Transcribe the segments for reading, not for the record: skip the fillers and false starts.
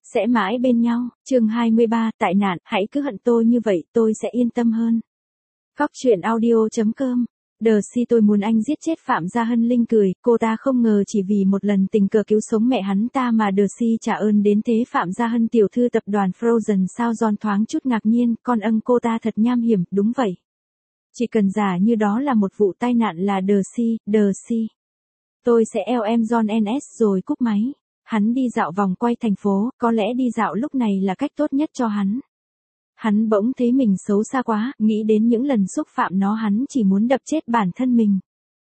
Sẽ mãi bên nhau, chương 23, tại nạn, hãy cứ hận tôi như vậy, tôi sẽ yên tâm hơn. Phóc truyện audio.com. Đờ si tôi muốn anh giết chết Phạm Gia Hân. Linh cười, cô ta không ngờ chỉ vì một lần tình cờ cứu sống mẹ hắn ta mà Đờ si trả ơn đến thế. Phạm Gia Hân tiểu thư tập đoàn Frozen sao? John thoáng chút ngạc nhiên, con âng cô ta thật nham hiểm, đúng vậy. Chỉ cần giả như đó là một vụ tai nạn là Đờ si. Tôi sẽ eo em John NS rồi cúp máy. Hắn đi dạo vòng quay thành phố, có lẽ đi dạo lúc này là cách tốt nhất cho hắn. Hắn bỗng thấy mình xấu xa quá, nghĩ đến những lần xúc phạm nó hắn chỉ muốn đập chết bản thân mình.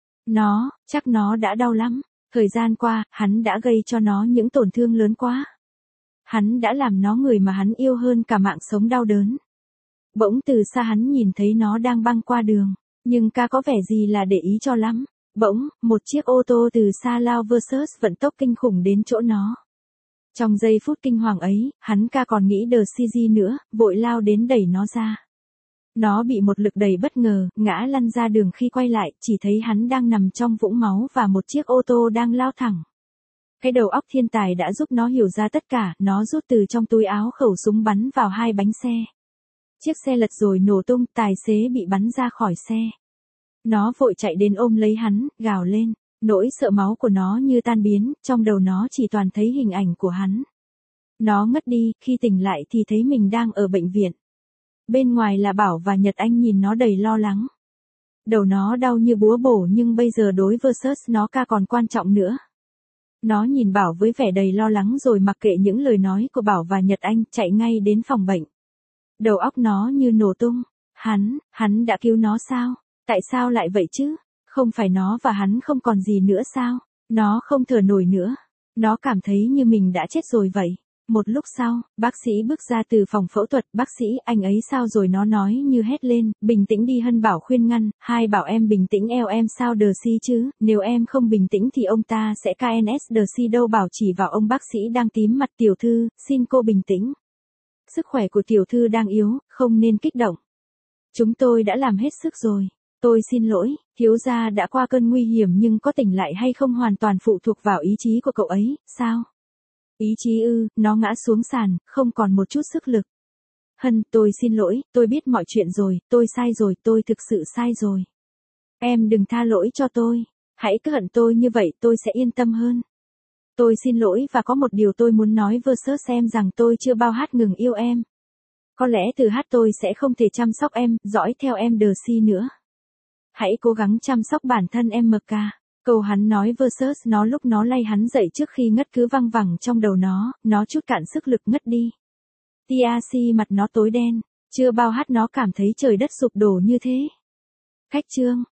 Chắc nó đã đau lắm. Thời gian qua, hắn đã gây cho nó những tổn thương lớn quá. Hắn đã làm nó người mà hắn yêu hơn cả mạng sống đau đớn. Bỗng từ xa hắn nhìn thấy nó đang băng qua đường, nhưng có vẻ gì là để ý cho lắm. Bỗng, một chiếc ô tô từ xa lao versus vận tốc kinh khủng đến chỗ nó. Trong giây phút kinh hoàng ấy, hắn còn nghĩ Đờ si nữa, vội lao đến đẩy nó ra. Nó bị một lực đẩy bất ngờ, ngã lăn ra đường. Khi quay lại, chỉ thấy hắn đang nằm trong vũng máu và một chiếc ô tô đang lao thẳng. Cái đầu óc thiên tài đã giúp nó hiểu ra tất cả, nó rút từ trong túi áo khẩu súng bắn vào hai bánh xe. Chiếc xe lật rồi nổ tung, tài xế bị bắn ra khỏi xe. Nó vội chạy đến ôm lấy hắn, gào lên. Nỗi sợ máu của nó như tan biến, trong đầu nó chỉ toàn thấy hình ảnh của hắn. Nó ngất đi, khi tỉnh lại thì thấy mình đang ở bệnh viện. Bên ngoài là Bảo và Nhật Anh nhìn nó đầy lo lắng. Đầu nó đau như búa bổ nhưng bây giờ đối versus nó còn quan trọng nữa. Nó nhìn Bảo với vẻ đầy lo lắng rồi mặc kệ những lời nói của Bảo và Nhật Anh, chạy ngay đến phòng bệnh. Đầu óc nó như nổ tung. Hắn đã cứu nó sao? Tại sao lại vậy chứ? Không phải nó và hắn không còn gì nữa sao? Nó không thở nổi nữa. Nó cảm thấy như mình đã chết rồi vậy. Một lúc sau, bác sĩ bước ra từ phòng phẫu thuật. Bác sĩ, anh ấy sao rồi? Nó nói như hét lên, bình tĩnh đi. Hân Bảo khuyên ngăn, hai bảo em bình tĩnh. Eo em sao Đờ si chứ? Nếu em không bình tĩnh thì ông ta sẽ KNS. Đờ si đâu? Bảo chỉ vào ông bác sĩ đang tím mặt. Tiểu thư, xin cô bình tĩnh. Sức khỏe của tiểu thư đang yếu, không nên kích động. Chúng tôi đã làm hết sức rồi. Tôi xin lỗi, thiếu gia đã qua cơn nguy hiểm nhưng có tỉnh lại hay không hoàn toàn phụ thuộc vào ý chí của cậu ấy, sao? Ý chí ư? Nó ngã xuống sàn, không còn một chút sức lực. Hân, tôi xin lỗi, tôi biết mọi chuyện rồi, tôi sai rồi, tôi thực sự sai rồi. Em đừng tha lỗi cho tôi, hãy cứ hận tôi như vậy tôi sẽ yên tâm hơn. Tôi xin lỗi và có một điều tôi muốn nói versus em rằng tôi chưa bao hát ngừng yêu em. Có lẽ từ hát tôi sẽ không thể chăm sóc em, dõi theo em Đờ si nữa. Hãy cố gắng chăm sóc bản thân em MK. Câu hắn nói versus nó lúc nó lay hắn dậy trước khi ngất cứ văng vẳng trong đầu nó chút cạn sức lực ngất đi. TRC mặt nó tối đen, chưa bao hát nó cảm thấy trời đất sụp đổ như thế. Khách chương.